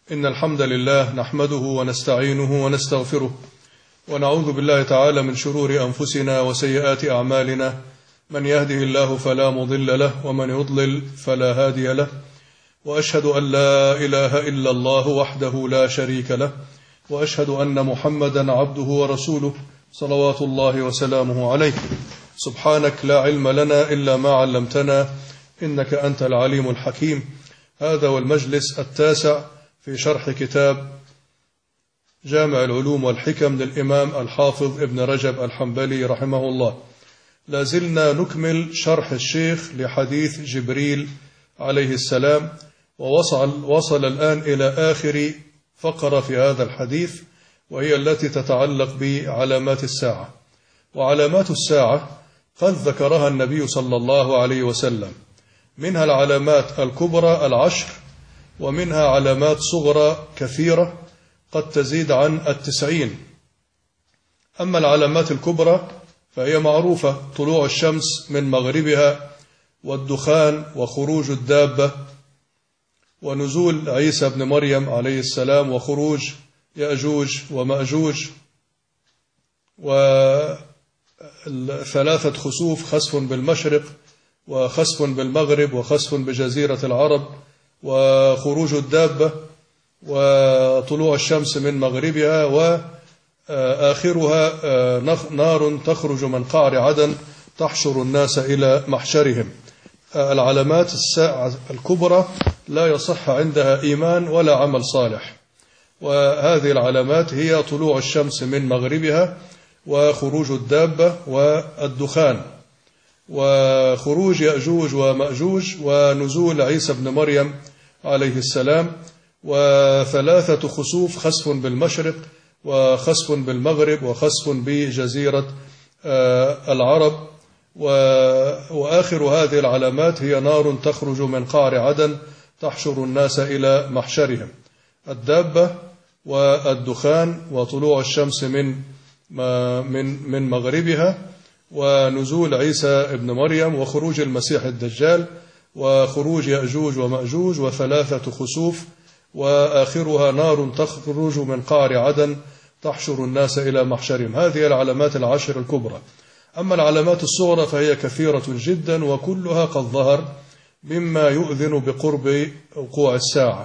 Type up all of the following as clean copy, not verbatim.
إن الحمد لله نحمده ونستعينه ونستغفره ونعوذ بالله تعالى من شرور أنفسنا وسيئات أعمالنا. من يهده الله فلا مضل له ومن يضلل فلا هادي له، وأشهد أن لا إله إلا الله وحده لا شريك له، وأشهد أن محمدا عبده ورسوله صلوات الله وسلامه عليه. سبحانك لا علم لنا إلا ما علمتنا إنك أنت العليم الحكيم. هذا والمجلس التاسع في شرح كتاب جامع العلوم والحكم للإمام الحافظ ابن رجب الحنبلي رحمه الله. لازلنا نكمل شرح الشيخ لحديث جبريل عليه السلام، ووصل الآن إلى آخر فقرة في هذا الحديث، وهي التي تتعلق بعلامات الساعة. وعلامات الساعة قد ذكرها النبي صلى الله عليه وسلم، منها العلامات الكبرى 10، ومنها علامات صغرى كثيرة قد تزيد عن 90. أما العلامات الكبرى فهي معروفة: طلوع الشمس من مغربها، والدخان، وخروج الدابة، ونزول عيسى بن مريم عليه السلام، وخروج يأجوج ومأجوج، وثلاثة خسوف: خسف بالمشرق، وخسف بالمغرب، وخسف بجزيرة العرب، وخروج الدابة، وطلوع الشمس من مغربها، وآخرها نار تخرج من قعر عدن تحشر الناس إلى محشرهم. العلامات الساعة الكبرى لا يصح عندها إيمان ولا عمل صالح، وهذه العلامات هي طلوع الشمس من مغربها، وخروج الدابة، والدخان، وخروج يأجوج ومأجوج، ونزول عيسى بن مريم عليه السلام، وثلاثة خسوف: خسف بالمشرق، وخسف بالمغرب، وخسف بجزيرة العرب، وآخر هذه العلامات هي نار تخرج من قعر عدن تحشر الناس إلى محشرهم: الدابة، والدخان، وطلوع الشمس من مغربها، ونزول عيسى ابن مريم، وخروج المسيح الدجال، وخروج يأجوج ومأجوج، وثلاثة خسوف، وآخرها نار تخرج من قعر عدن تحشر الناس إلى محشرهم. هذه العلامات 10 الكبرى. أما العلامات الصغرى فهي كثيرة جدا، وكلها قد ظهر مما يؤذن بقرب وقوع الساعة.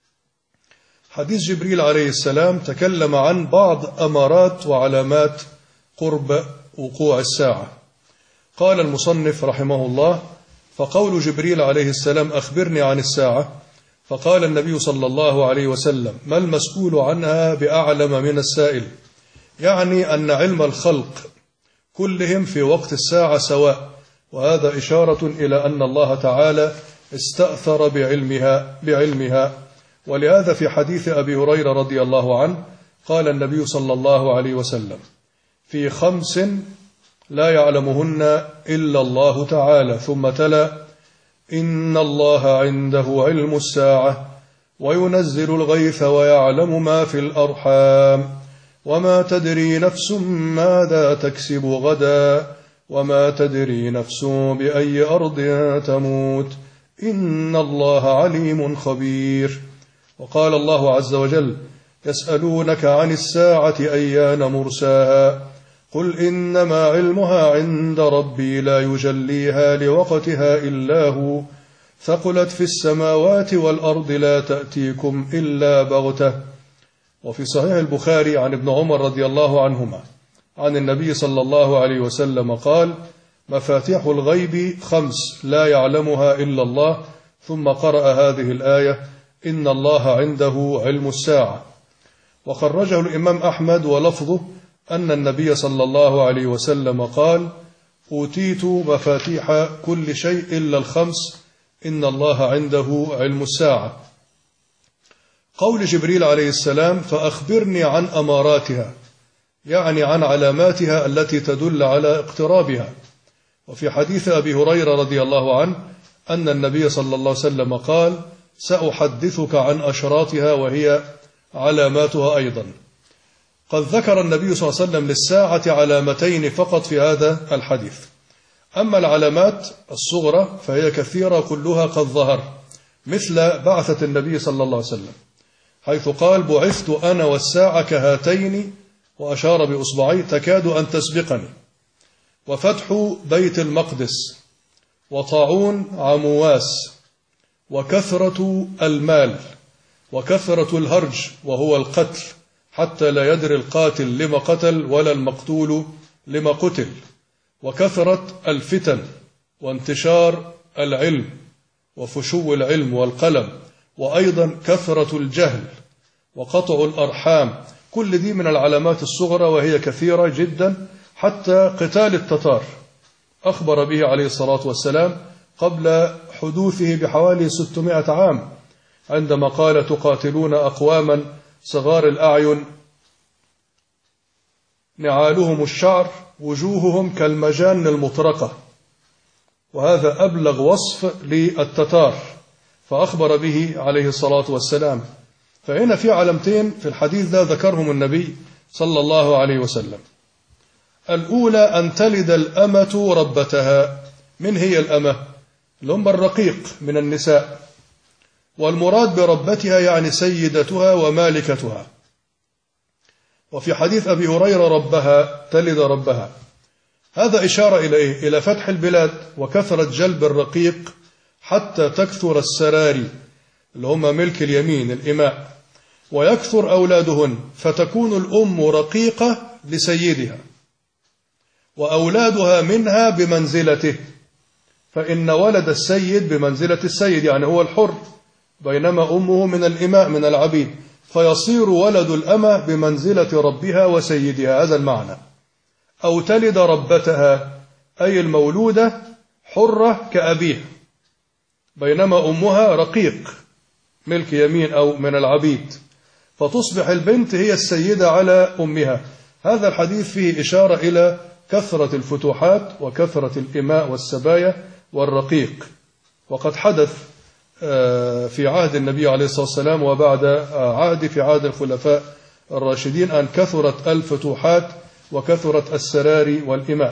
حديث جبريل عليه السلام تكلم عن بعض أمارات وعلامات قرب وقوع الساعة. قال المصنف رحمه الله: فقول جبريل عليه السلام: أخبرني عن الساعة، فقال النبي صلى الله عليه وسلم: ما المسؤول عنها بأعلم من السائل، يعني أن علم الخلق كلهم في وقت الساعة سواء، وهذا إشارة إلى أن الله تعالى استأثر بعلمها. ولهذا في حديث أبي هريرة رضي الله عنه قال النبي صلى الله عليه وسلم: في 5 لا يعلمهن إلا الله تعالى، ثم تلا: إن الله عنده علم الساعة، وينزل الغيث، ويعلم ما في الأرحام، وما تدري نفس ماذا تكسب غدا، وما تدري نفس بأي أرض تموت، إن الله عليم خبير. وقال الله عز وجل: يسألونك عن الساعة أيان مرساها، قل إنما علمها عند ربي لا يجليها لوقتها إلا هو، ثقلت في السماوات والأرض لا تأتيكم إلا بغتة. وفي صحيح البخاري عن ابن عمر رضي الله عنهما عن النبي صلى الله عليه وسلم قال: مفاتيح الغيب 5 لا يعلمها إلا الله، ثم قرأ هذه الآية: إن الله عنده علم الساعة. وخرجه الإمام أحمد ولفظه أن النبي صلى الله عليه وسلم قال: أوتيت مفاتيح كل شيء إلا 5، إن الله عنده علم الساعة. قول جبريل عليه السلام: فأخبرني عن أماراتها، يعني عن علاماتها التي تدل على اقترابها. وفي حديث أبي هريرة رضي الله عنه أن النبي صلى الله عليه وسلم قال: سأحدثك عن أشراطها، وهي علاماتها أيضا. قد ذكر النبي صلى الله عليه وسلم للساعة علامتين فقط في هذا الحديث. أما العلامات الصغرى فهي كثيرة كلها قد ظهر، مثل بعثة النبي صلى الله عليه وسلم. حيث قال بعثت أنا والساعة كهاتين وأشار بإصبعيه تكاد أن تسبقني، وفتح بيت المقدس، وطاعون عمواس، وكثرة المال، وكثرة الهرج وهو القتل حتى لا يدري القاتل لما قتل ولا المقتول لما قتل، وكثرة الفتن، وانتشار العلم وفشو العلم والقلم، وأيضا كثرة الجهل وقطع الأرحام. كل دي من العلامات الصغرى وهي كثيرة جدا، حتى قتال التتار أخبر به عليه الصلاة والسلام قبل حدوثه بحوالي 600 عام، عندما قال تقاتلون أقواما صغار الأعين نعالهم الشعر وجوههم كالمجان المطرقة، وهذا أبلغ وصف للتتار فأخبر به عليه الصلاة والسلام. فهنا في علامتين في الحديث ده ذكرهم النبي صلى الله عليه وسلم. الأولى أن تلد الأمة ربتها. من هي الأمة؟ الأم الرقيق من النساء، والمراد بربتها يعني سيدتها ومالكتها. وفي حديث أبي هريرة ربها تلد ربها، هذا إشارة إلى إيه؟ إلى فتح البلاد وكثرة جلب الرقيق حتى تكثر السراري اللي هم ملك اليمين الإماء، ويكثر أولادهن، فتكون الأم رقيقة لسيدها وأولادها منها بمنزلته، فإن ولد السيد بمنزلة السيد يعني هو الحر، بينما أمه من الإماء من العبيد، فيصير ولد الأمة بمنزلة ربها وسيدها. هذا المعنى. أو تلد ربتها أي المولودة حرة كأبيها، بينما أمها رقيق ملك يمين أو من العبيد، فتصبح البنت هي السيدة على أمها. هذا الحديث فيه إشارة إلى كثرة الفتوحات وكثرة الإماء والسبايا والرقيق، وقد حدث في عهد النبي عليه الصلاة والسلام وبعد عهد في عهد الخلفاء الراشدين أن كثرت الفتوحات وكثرت السراري والإماء.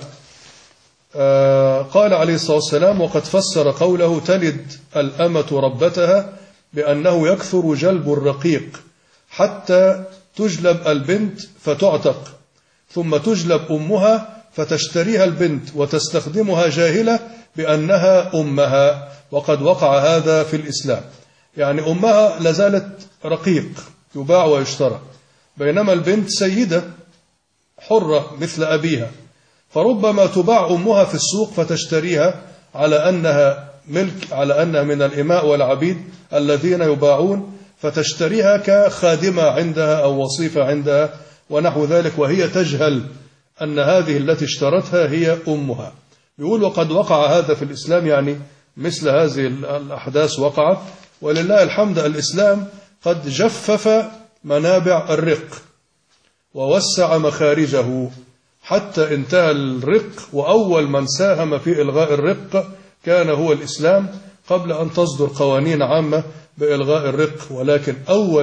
قال عليه الصلاة والسلام وقد فسر قوله تلد الأمة ربتها بأنه يكثر جلب الرقيق حتى تجلب البنت فتعتق، ثم تجلب أمها فتشتريها البنت وتستخدمها جاهلة بأنها أمها، وقد وقع هذا في الإسلام. يعني أمها لازالت رقيق يباع ويشترى، بينما البنت سيدة حرة مثل أبيها، فربما تباع أمها في السوق فتشتريها على أنها ملك، على أنها من الإماء والعبيد الذين يباعون، فتشتريها كخادمة عندها أو وصيفة عندها ونحو ذلك، وهي تجهل أن هذه التي اشترتها هي أمها. يقول وقد وقع هذا في الإسلام، يعني مثل هذه الأحداث وقعت، ولله الحمد الإسلام قد جفف منابع الرق ووسع مخارجه حتى انتهى الرق، وأول من ساهم في إلغاء الرق كان هو الإسلام قبل أن تصدر قوانين عامة بإلغاء الرق، ولكن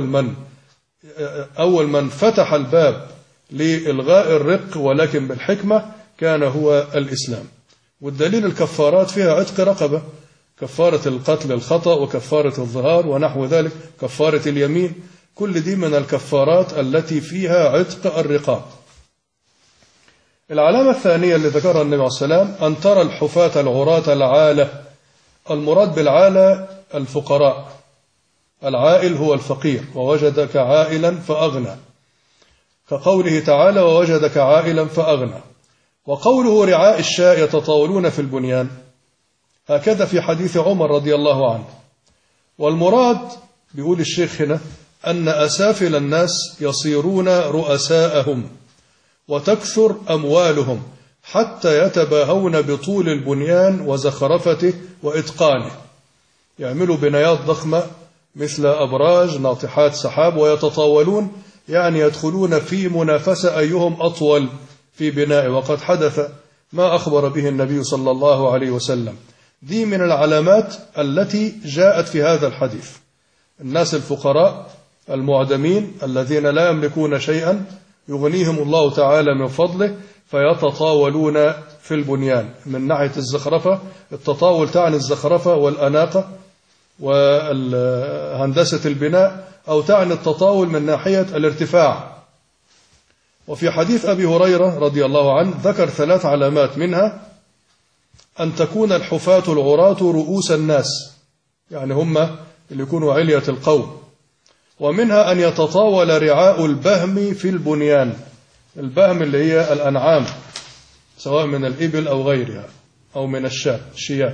أول من فتح الباب لإلغاء الرق ولكن بالحكمة كان هو الإسلام. والدليل الكفارات فيها عتق رقبة، كفارة القتل الخطأ وكفارة الظهار ونحو ذلك، كفارة اليمين، كل دي من الكفارات التي فيها عتق الرقاب. العلامة الثانية اللي ذكرها النبي عليه الصلاة والسلام أن ترى الحفاة العراة العالة. المراد بالعالة الفقراء، العائل هو الفقير، ووجدك عائلا فأغنى، كقوله تعالى ووجدك عائلا فأغنى. وقوله رعاء الشاء يتطاولون في البنيان، هكذا في حديث عمر رضي الله عنه. والمراد بيقول الشيخ هنا أن أسافل الناس يصيرون رؤساءهم وتكثر أموالهم حتى يتباهون بطول البنيان وزخرفته وإتقانه، يعملوا بنايات ضخمة مثل أبراج ناطحات سحاب، ويتطاولون يعني يدخلون في منافسة أيهم أطول في بنائه، وقد حدث ما أخبر به النبي صلى الله عليه وسلم. دي من العلامات التي جاءت في هذا الحديث. الناس الفقراء المعدمين الذين لا يملكون شيئا يغنيهم الله تعالى من فضله، فيتطاولون في البنيان من ناحية الزخرفة. التطاول تعني الزخرفة والأناقة، وهندسة البناء، أو تعني التطاول من ناحية الارتفاع. وفي حديث أبي هريرة رضي الله عنه ذكر 3 علامات، منها أن تكون الحفاة العراة رؤوس الناس، يعني هم اللي يكونوا علية القوم. ومنها أن يتطاول رعاء البهم في البنيان، البهم اللي هي الأنعام سواء من الإبل أو غيرها أو من الشياه.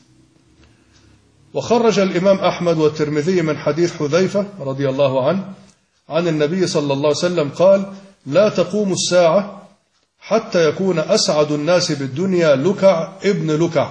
وخرج الإمام أحمد والترمذي من حديث حذيفة رضي الله عنه عن النبي صلى الله عليه وسلم قال: لا تقوم الساعة حتى يكون أسعد الناس بالدنيا لكع ابن لكع.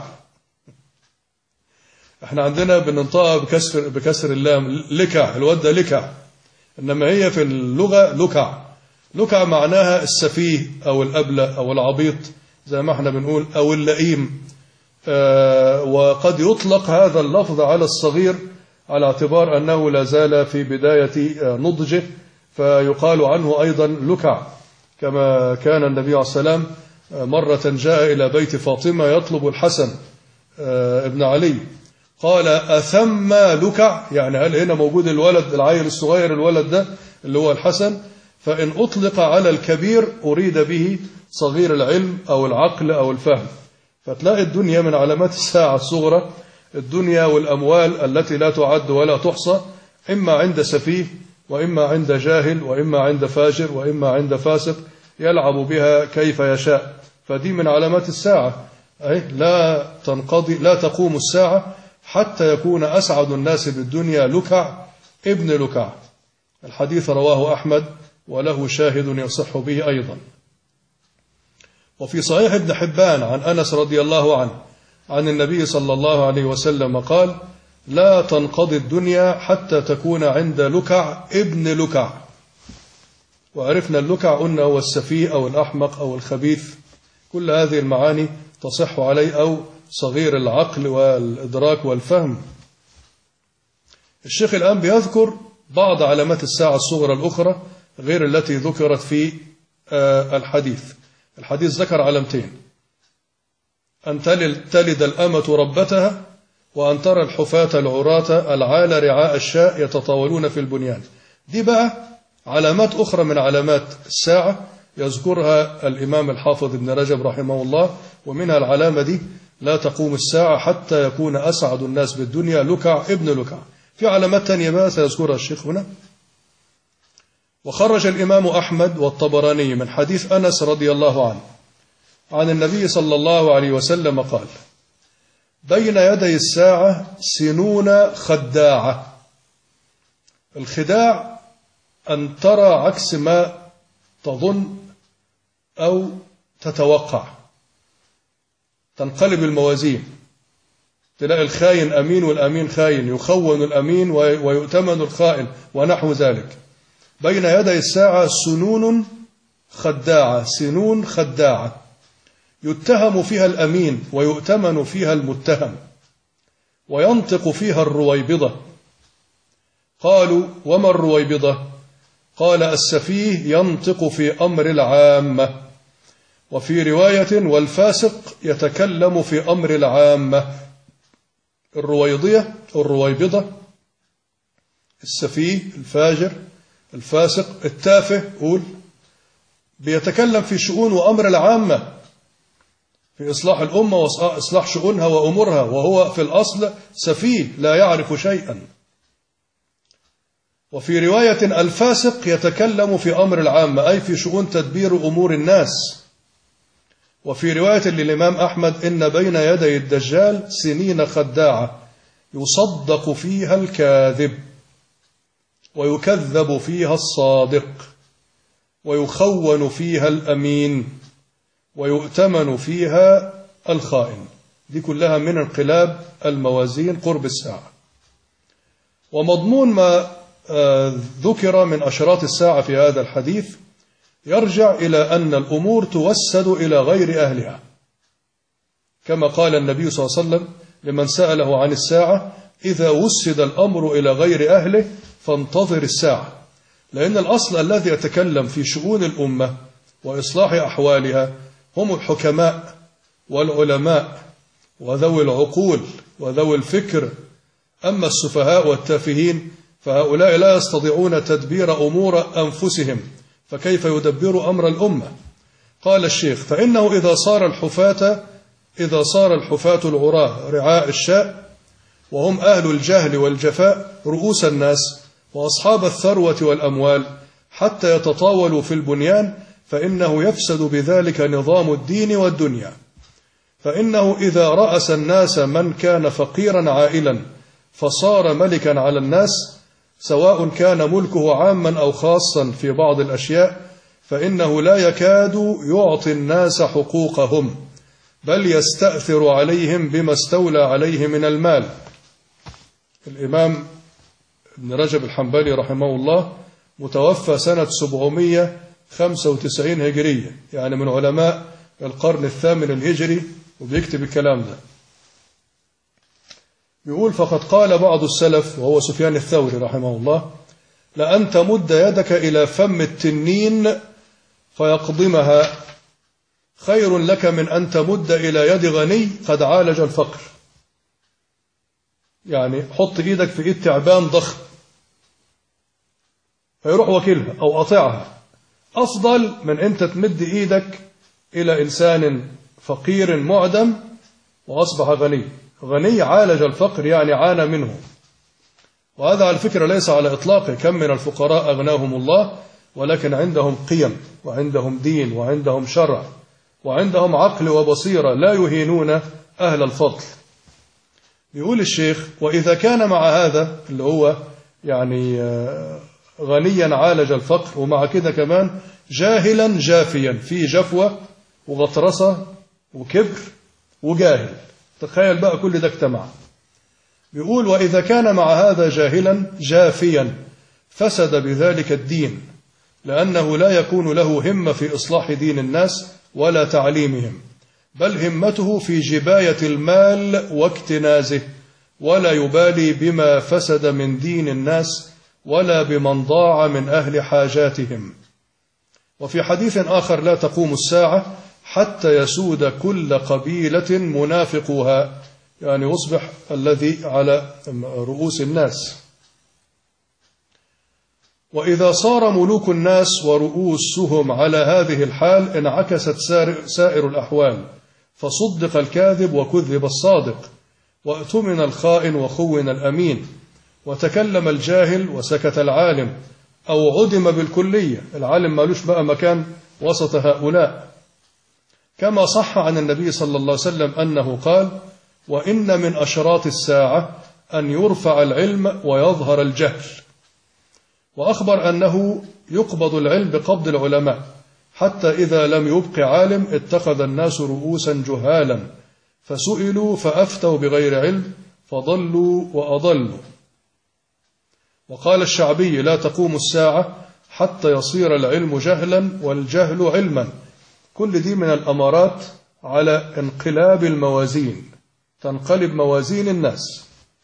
احنا عندنا بننطقها بكسر اللام لكع، الواد ده لكع، إنما هي في اللغة لكع. لكع معناها السفيه أو الأبلة أو العبيط زي ما احنا بنقول، أو اللئيم. وقد يطلق هذا اللفظ على الصغير على اعتبار أنه لا زال في بداية نضجه، فيقال عنه أيضا لكع. كما كان النبي عليه السلام مرة جاء إلى بيت فاطمة يطلب الحسن ابن علي، قال: أثم لكع، يعني هل هنا موجود الولد العيل الصغير، الولد ده اللي هو الحسن؟ فإن أطلق على الكبير أريد به صغير العلم أو العقل أو الفهم. فتلاقي الدنيا من علامات الساعة الصغرى الدنيا والأموال التي لا تعد ولا تحصى، إما عند سفيه، وإما عند جاهل، وإما عند فاجر، وإما عند فاسق يلعب بها كيف يشاء. فدي من علامات الساعة، لا تقوم الساعة حتى يكون أسعد الناس بالدنيا لكع ابن لكع. الحديث رواه أحمد وله شاهد يصح به أيضا. وفي صحيح ابن حبان عن أنس رضي الله عنه عن النبي صلى الله عليه وسلم قال: لا تنقضي الدنيا حتى تكون عند لكع ابن لكع. وعرفنا اللكع قلنا هو السفيه أو الأحمق أو الخبيث، كل هذه المعاني تصح عليه، أو صغير العقل والإدراك والفهم. الشيخ الآن بيذكر بعض علامات الساعة الصغرى الأخرى غير التي ذكرت في الحديث. الحديث ذكر علامتين: أن تلد الأمة ربتها، وأن ترى الحفاة العراة العال رعاء الشاء يتطاولون في البنيان. دي بقى علامات أخرى من علامات الساعة يذكرها الإمام الحافظ ابن رجب رحمه الله، ومنها العلامة دي: لا تقوم الساعة حتى يكون أسعد الناس بالدنيا لكع ابن لكع. في علامات تانية بقى سيذكرها الشيخ هنا. وخرج الإمام أحمد والطبراني من حديث أنس رضي الله عنه عن النبي صلى الله عليه وسلم قال: بين يدي الساعة سنون خداعة. الخداع أن ترى عكس ما تظن أو تتوقع، تنقلب الموازين، تلاقي الخاين أمين والأمين خاين، يخون الأمين ويؤتمن الخائن ونحو ذلك. بين يدي الساعة سنون خداعة، سنون خداعة، يتهم فيها الأمين ويؤتمن فيها المتهم، وينطق فيها الرويبضة. قالوا: وما الرويبضة؟ قال: السفيه ينطق في أمر العامة. وفي رواية: والفاسق يتكلم في أمر العامة. الرويبضة السفيه، الفاجر، الفاسق، التافه، قول بيتكلم في شؤون وأمر العامة، في إصلاح الأمة وإصلاح شؤونها وأمورها، وهو في الأصل سفيه لا يعرف شيئا. وفي رواية: الفاسق يتكلم في أمر العامة، أي في شؤون تدبير أمور الناس. وفي رواية للإمام أحمد: إن بين يدي الدجال سنين خداعة يصدق فيها الكاذب، ويكذب فيها الصادق، ويخون فيها الأمين، ويؤتمن فيها الخائن. دي كلها من انقلاب الموازين قرب الساعة. ومضمون ما ذكر من أشراط الساعة في هذا الحديث يرجع إلى أن الأمور توسد إلى غير أهلها، كما قال النبي صلى الله عليه وسلم لمن سأله عن الساعة: إذا وسد الأمر إلى غير أهله فانتظر الساعة. لأن الأصل الذي يتكلم في شؤون الأمة وإصلاح أحوالها هم الحكماء والعلماء وذوي العقول وذوي الفكر أما السفهاء والتافهين فهؤلاء لا يستطيعون تدبير أمور أنفسهم، فكيف يدبر أمر الأمة؟ قال الشيخ: فإنه إذا صار الحفاة العراة رعاء الشاء، وهم أهل الجهل والجفاء رؤوس الناس وأصحاب الثروة والأموال، حتى يتطاولوا في البنيان، فإنه يفسد بذلك نظام الدين والدنيا. فإنه إذا رأس الناس من كان فقيرا عائلا فصار ملكا على الناس، سواء كان ملكه عاما أو خاصا في بعض الأشياء، فإنه لا يكاد يعطي الناس حقوقهم، بل يستأثر عليهم بما استولى عليه من المال. الإمام ابن رجب الحنبلي رحمه الله متوفى سنة 795 هجرية، يعني من علماء القرن الثامن الهجري، وبيكتب الكلام ده. يقول: فقد قال بعض السلف، وهو سفيان الثوري رحمه الله: لأن تمد يدك إلى فم التنين فيقضمها خير لك من أن تمد إلى يد غني قد عالج الفقر. يعني حط إيدك في إيد تعبان ضخم فيروح وكيلها أو قطعها، أفضل من أنت تمد إيدك إلى إنسان فقير معدم وأصبح غني عالج الفقر، يعني عانى منه. وهذا على فكرة ليس على إطلاقه، كم من الفقراء أغناهم الله ولكن عندهم قيم وعندهم دين وعندهم شرع وعندهم عقل وبصيرة، لا يهينون أهل الفضل. يقول الشيخ: وإذا كان مع هذا اللي هو يعني غنيا عالج الفقر، ومع كده كمان جاهلا جافيا، في جفوة وغطرسة وكبر وجاهل، تخيل بقى كل ده اجتمع. يقول: وإذا كان مع هذا جاهلا جافيا فسد بذلك الدين، لأنه لا يكون له همة في إصلاح دين الناس ولا تعليمهم، بل همته في جباية المال واكتنازه، ولا يبالي بما فسد من دين الناس ولا بمن ضاع من أهل حاجاتهم. وفي حديث آخر: لا تقوم الساعة حتى يسود كل قبيلة منافقها، يعني يصبح الذي على رؤوس الناس. وإذا صار ملوك الناس ورؤوسهم على هذه الحال انعكست سائر الأحوال، فصدق الكاذب وكذب الصادق، وأتمن الخائن وخون الأمين، وتكلم الجاهل وسكت العالم، أو عدم بالكلية، العالم مالوش بقى مكان وسط هؤلاء. كما صح عن النبي صلى الله عليه وسلم أنه قال: وإن من أشراط الساعة أن يرفع العلم ويظهر الجهل. وأخبر أنه يقبض العلم بقبض العلماء، حتى إذا لم يبق عالم اتخذ الناس رؤوسا جهالا، فسئلوا فأفتوا بغير علم فضلوا وأضلوا. وقال الشعبي: لا تقوم الساعة حتى يصير العلم جهلا والجهل علما. كل دي من الأمارات على انقلاب الموازين، تنقلب موازين الناس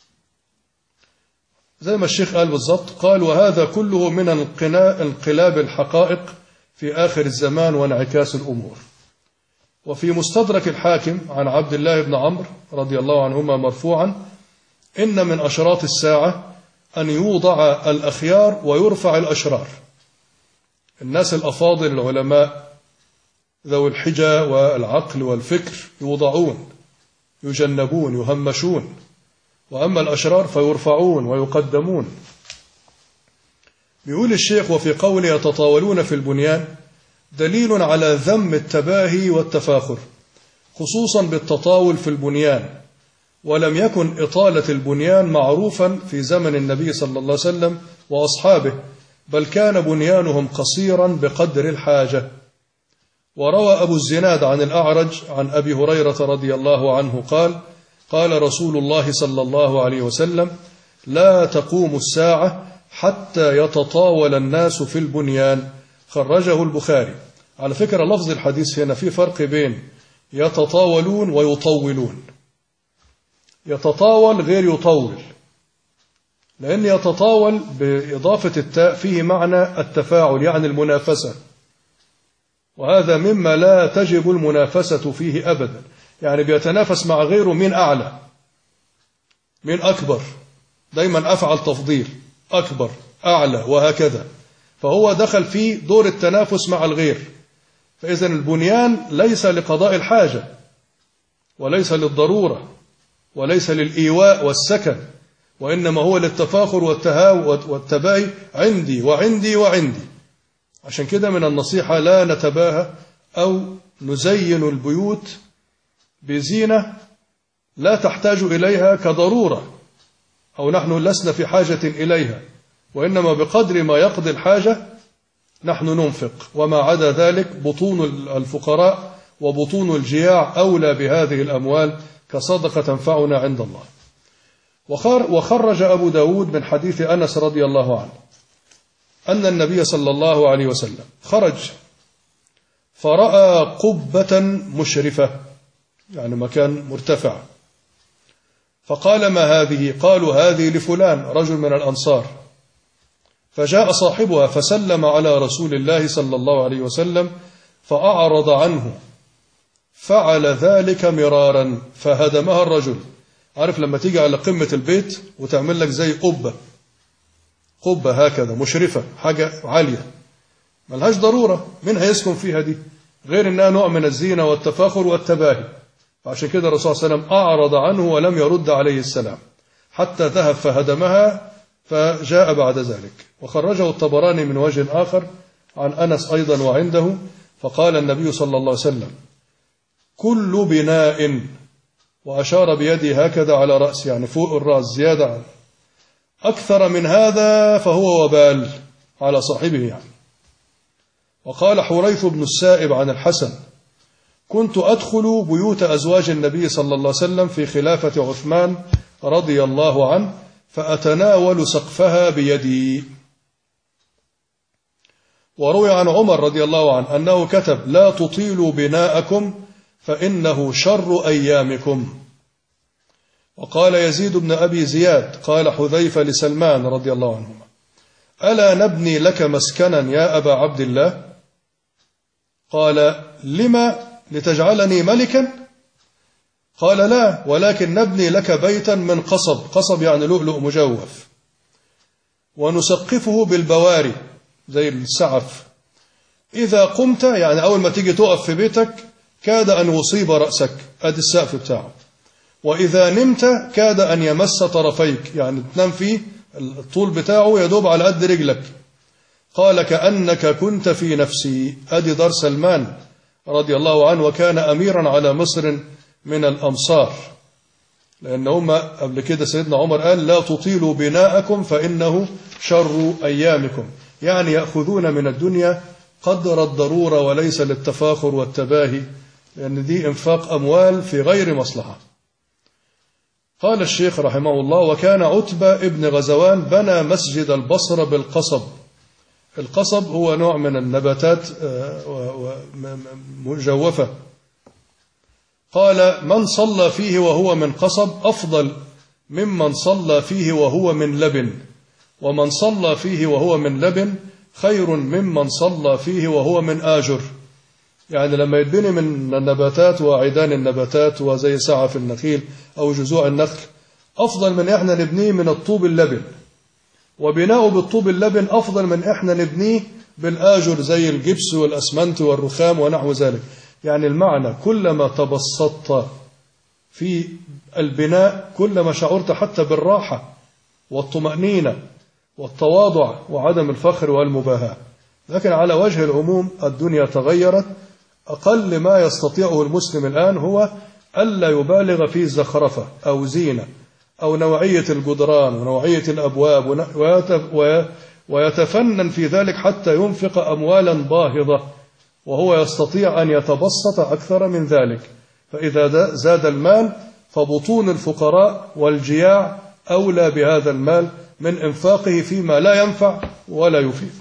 زي ما الشيخ قال بالضبط. قال: وهذا كله من انقلاب الحقائق في آخر الزمان وانعكاس الأمور. وفي مستدرك الحاكم عن عبد الله بن عمرو رضي الله عنهما مرفوعا: إن من أشراط الساعة أن يوضع الأخيار ويرفع الأشرار. الناس الأفاضل العلماء ذوي الحجة والعقل والفكر يوضعون، يجنبون، يهمشون، وأما الأشرار فيرفعون ويقدمون. بيقول الشيخ: وفي قوله يتطاولون في البنيان دليل على ذم التباهي والتفاخر، خصوصا بالتطاول في البنيان. ولم يكن إطالة البنيان معروفا في زمن النبي صلى الله عليه وسلم وأصحابه، بل كان بنيانهم قصيرا بقدر الحاجة. وروى أبو الزناد عن الأعرج عن أبي هريرة رضي الله عنه قال: قال رسول الله صلى الله عليه وسلم: لا تقوم الساعة حتى يتطاول الناس في البنيان. خرجه البخاري. على فكرة لفظ الحديث هنا في فرق بين يتطاولون ويطولون. يتطاول غير يطول، لأن يتطاول بإضافة التاء فيه معنى التفاعل، يعني المنافسة، وهذا مما لا تجب المنافسة فيه أبدا. يعني بيتنافس مع غيره، مين أعلى، مين أكبر، دايما أفعل تفضيل أكبر أعلى وهكذا، فهو دخل في دور التنافس مع الغير. فإذا البنيان ليس لقضاء الحاجة وليس للضرورة وليس للإيواء والسكن، وإنما هو للتفاخر والتباهي، عندي وعندي وعندي. عشان كده من النصيحة لا نتباهى أو نزين البيوت بزينة لا تحتاج إليها كضرورة أو نحن لسنا في حاجة إليها، وإنما بقدر ما يقضي الحاجة نحن ننفق، وما عدا ذلك بطون الفقراء وبطون الجياع أولى بهذه الأموال كصدقة تنفعنا عند الله. وخرج أبو داود من حديث أنس رضي الله عنه أن النبي صلى الله عليه وسلم خرج فرأى قبة مشرفة، يعني مكان مرتفع، فقال ما هذه؟ قالوا هذه لفلان رجل من الأنصار. فجاء صاحبها فسلم على رسول الله صلى الله عليه وسلم فأعرض عنه، فعل ذلك مرارا فهدمها الرجل. عارف لما تيجي على قمة البيت وتعمل لك زي قبة هكذا مشرفة، حاجة عالية ملهاش ضرورة، من هيسكن فيها دي غير أنها نوع من الزينة والتفاخر والتباهي. عشان كده الرسول صلى الله عليه وسلم أعرض عنه ولم يرد عليه السلام حتى ذهب فهدمها، فجاء بعد ذلك. وخرجه الطبراني من وجه آخر عن أنس أيضا وعنده، فقال النبي صلى الله عليه وسلم كل بناء، وأشار بيده هكذا على رأسه يعني فوق الرأس زيادة عنه، أكثر من هذا فهو وبال على صاحبه يعني. وقال حريث بن السائب عن الحسن كنت أدخل بيوت أزواج النبي صلى الله عليه وسلم في خلافة عثمان رضي الله عنه فأتناول سقفها بيدي. وروي عن عمر رضي الله عنه أنه كتب لا تطيلوا بناءكم فإنه شر أيامكم. وقال يزيد بن أبي زياد قال حذيفة لسلمان رضي الله عنهما ألا نبني لك مسكنا يا أبا عبد الله؟ قال لما لتجعلني ملكا؟ قال لا، ولكن نبني لك بيتا من قصب يعني لؤلؤ مجوف، ونسقفه بالبواري زي السعف، إذا قمت يعني أول ما تيجي تقف في بيتك كاد أن يصيب رأسك، أدي السقف بتاعه، وإذا نمت كاد أن يمس طرفيك، يعني تنام فيه الطول بتاعه يدوب على قد رجلك. قال كأنك كنت في نفسي، أدي دار سلمان رضي الله عنه، وكان أميرا على مصر من الأمصار، لأن هم قبل كده سيدنا عمر قال لا تطيلوا بناءكم فإنه شر أيامكم، يعني يأخذون من الدنيا قدر الضرورة وليس للتفاخر والتباهي، لأن دي انفاق أموال في غير مصلحة. قال الشيخ رحمه الله وكان عتبة ابن غزوان بنى مسجد البصرة بالقصب. القصب هو نوع من النباتات مجوفة. قال من صلى فيه وهو من قصب أفضل ممن صلى فيه وهو من لبن، ومن صلى فيه وهو من لبن خير ممن صلى فيه وهو من آجر. يعني لما يتبني من النباتات وعيدان النباتات وزي سعف النخيل أو جذوع النخل أفضل من إحنا نبنيه من الطوب اللبن، وبناؤه بالطوب اللبن أفضل من إحنا نبنيه بالآجر زي الجبس والأسمنت والرخام ونحو ذلك. يعني المعنى كلما تبسطت في البناء كلما شعرت حتى بالراحة والطمأنينة والتواضع وعدم الفخر والمباهاة. لكن على وجه العموم الدنيا تغيرت، أقل ما يستطيعه المسلم الآن هو ألا يبالغ في زخرفة أو زينة أو نوعية الجدران ونوعية الأبواب ويتفنن في ذلك حتى ينفق أموالا باهظة، وهو يستطيع أن يتبسط أكثر من ذلك. فإذا زاد المال فبطون الفقراء والجياع أولى بهذا المال من إنفاقه فيما لا ينفع ولا يفيد.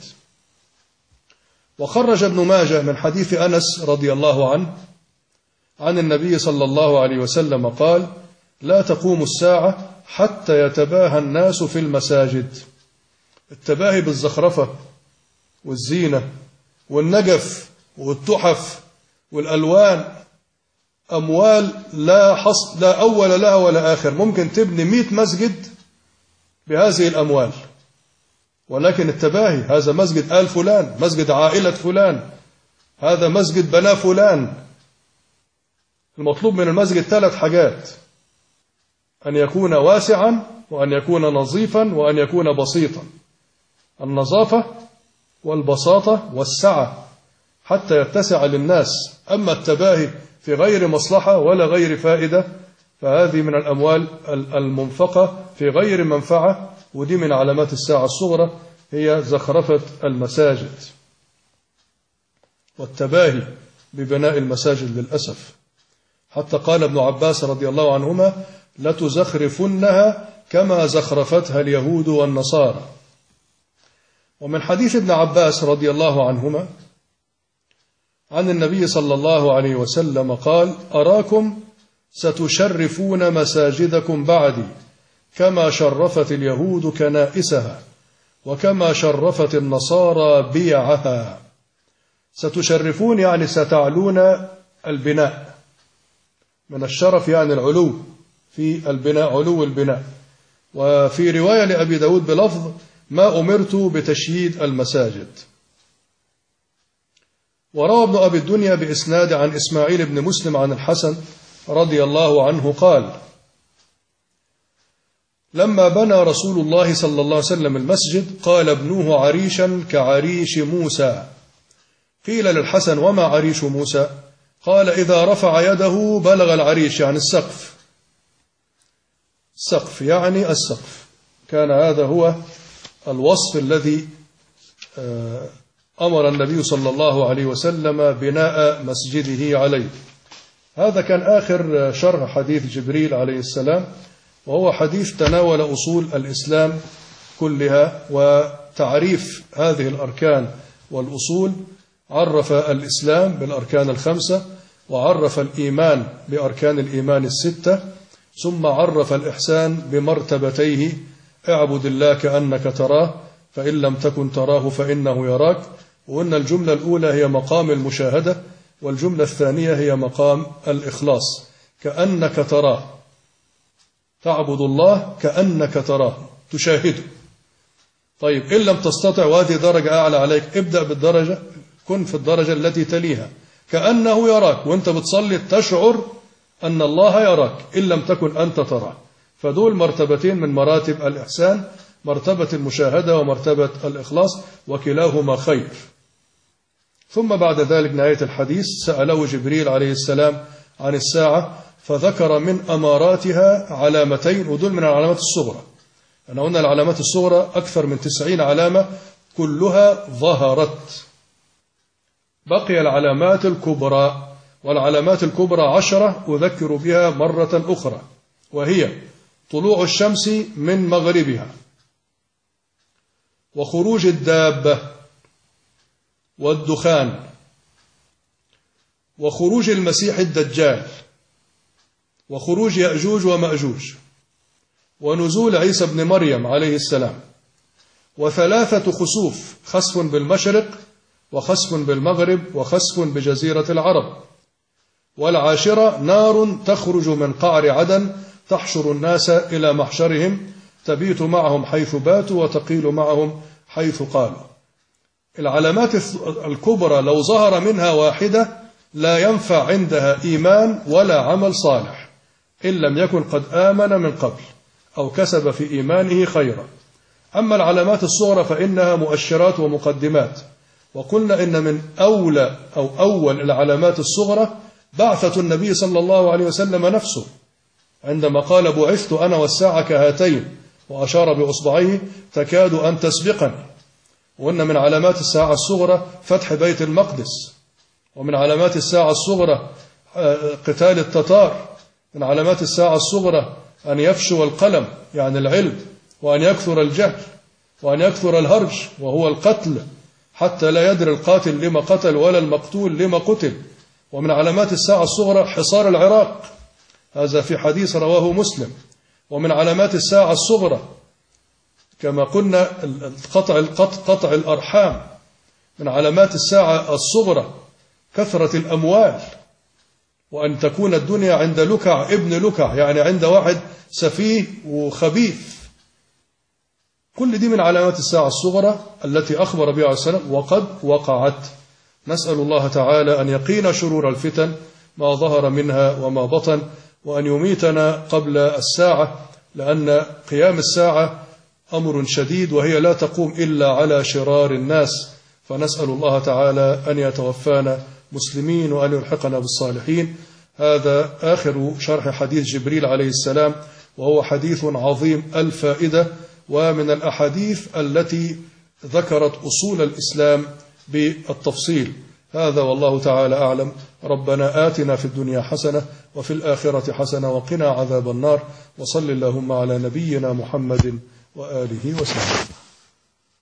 وخرج ابن ماجه من حديث أنس رضي الله عنه عن النبي صلى الله عليه وسلم قال لا تقوم الساعة حتى يتباهى الناس في المساجد. التباهي بالزخرفة والزينة والنجف والتحف والألوان أموال لا أول لها ولا آخر. ممكن تبني 100 مسجد بهذه الأموال، ولكن التباهي هذا مسجد آل فلان، مسجد عائلة فلان، هذا مسجد بناء فلان. المطلوب من المسجد 3 حاجات: أن يكون واسعا، وأن يكون نظيفا، وأن يكون بسيطا. النظافة والبساطة والسعة حتى يتسع للناس. أما التباهي في غير مصلحة ولا غير فائدة فهذه من الأموال المنفقة في غير منفعة، ودي من علامات الساعة الصغرى، هي زخرفة المساجد والتباهي ببناء المساجد للأسف. حتى قال ابن عباس رضي الله عنهما: لتزخرفنها كما زخرفتها اليهود والنصارى. ومن حديث ابن عباس رضي الله عنهما عن النبي صلى الله عليه وسلم قال: أراكم ستشرفون مساجدكم بعدي كما شرفت اليهود كنائسها وكما شرفت النصارى بيعها. ستشرفون يعني ستعلون البناء، من الشرف يعني العلو في البناء، علو البناء. وفي رواية لأبي داود بلفظ: ما أمرت بتشييد المساجد. وروى ابن أبي الدنيا بإسناد عن إسماعيل بن مسلم عن الحسن رضي الله عنه قال: لما بنى رسول الله صلى الله عليه وسلم المسجد قال: ابنوه عريشا كعريش موسى. قيل للحسن: وما عريش موسى؟ قال: إذا رفع يده بلغ العريش، يعني السقف، السقف يعني السقف. كان هذا هو الوصف الذي أمر النبي صلى الله عليه وسلم بناء مسجده عليه. هذا كان آخر شرح حديث جبريل عليه السلام، وهو حديث تناول أصول الإسلام كلها وتعريف هذه الأركان والأصول. عرف الإسلام بالأركان 5، وعرف الإيمان بأركان الإيمان 6، ثم عرف الإحسان بمرتبتيه: اعبد الله كأنك تراه، فإن لم تكن تراه فإنه يراك. وأن الجملة الأولى هي مقام المشاهدة، والجملة الثانية هي مقام الإخلاص، كأنك تراه، تعبد الله كأنك تراه، تشاهده. طيب إن لم تستطع وهذه درجة أعلى عليك، ابدأ بالدرجة، كن في الدرجة التي تليها، كأنه يراك، وانت بتصلي تشعر أن الله يراك إن لم تكن أنت تراه. فدول مرتبتين من مراتب الإحسان: مرتبة المشاهدة ومرتبة الإخلاص، وكلاهما خير. ثم بعد ذلك نهاية الحديث سأله جبريل عليه السلام عن الساعة، فذكر من أماراتها علامتين، ودول من العلامات الصغرى. أنا قلنا العلامات الصغرى أكثر من 90 علامة كلها ظهرت. بقي العلامات الكبرى، والعلامات الكبرى 10 أذكر بها مرة أخرى، وهي: طلوع الشمس من مغربها، وخروج الدابة، والدخان، وخروج المسيح الدجال، وخروج يأجوج ومأجوج، ونزول عيسى بن مريم عليه السلام، و3 خسوف: خسف بالمشرق، وخسف بالمغرب، وخسف بجزيرة العرب. والعاشرة: نار تخرج من قعر عدن تحشر الناس إلى محشرهم، تبيت معهم حيث باتوا وتقيل معهم حيث قالوا. العلامات الكبرى لو ظهر منها واحدة لا ينفع عندها إيمان ولا عمل صالح إن لم يكن قد آمن من قبل أو كسب في إيمانه خيرا. أما العلامات الصغرى فإنها مؤشرات ومقدمات. وقلنا إن من أول العلامات الصغرى بعثة النبي صلى الله عليه وسلم نفسه، عندما قال: بعثت أنا والساعة كهاتين، وأشار بأصبعيه: تكاد أن تسبقني. وإن من علامات الساعة الصغرى فتح بيت المقدس. ومن علامات الساعة الصغرى قتال التتار. من علامات الساعة الصغرى أن يفشو القلم، يعني العلم، وأن يكثر الجهل، وأن يكثر الهرج وهو القتل، حتى لا يدري القاتل لما قتل ولا المقتول لما قتل. ومن علامات الساعة الصغرى حصار العراق، هذا في حديث رواه مسلم. ومن علامات الساعة الصغرى كما قلنا قطع الأرحام. من علامات الساعة الصغرى كثرة الأموال، وأن تكون الدنيا عند لكع ابن لكع، يعني عند واحد سفيه وخبيث. كل دي من علامات الساعة الصغرى التي أخبر بها عليه السلام وقد وقعت. نسأل الله تعالى أن يقينا شرور الفتن ما ظهر منها وما بطن، وأن يميتنا قبل الساعة، لأن قيام الساعة أمر شديد وهي لا تقوم إلا على شرار الناس. فنسأل الله تعالى أن يتوفانا مسلمين وأن يلحقنا بالصالحين. هذا آخر شرح حديث جبريل عليه السلام، وهو حديث عظيم الفائدة، ومن الأحاديث التي ذكرت أصول الإسلام بالتفصيل. هذا والله تعالى أعلم. ربنا آتنا في الدنيا حسنة وفي الآخرة حسنة وقنا عذاب النار، وصل اللهم على نبينا محمد وآله وسلم.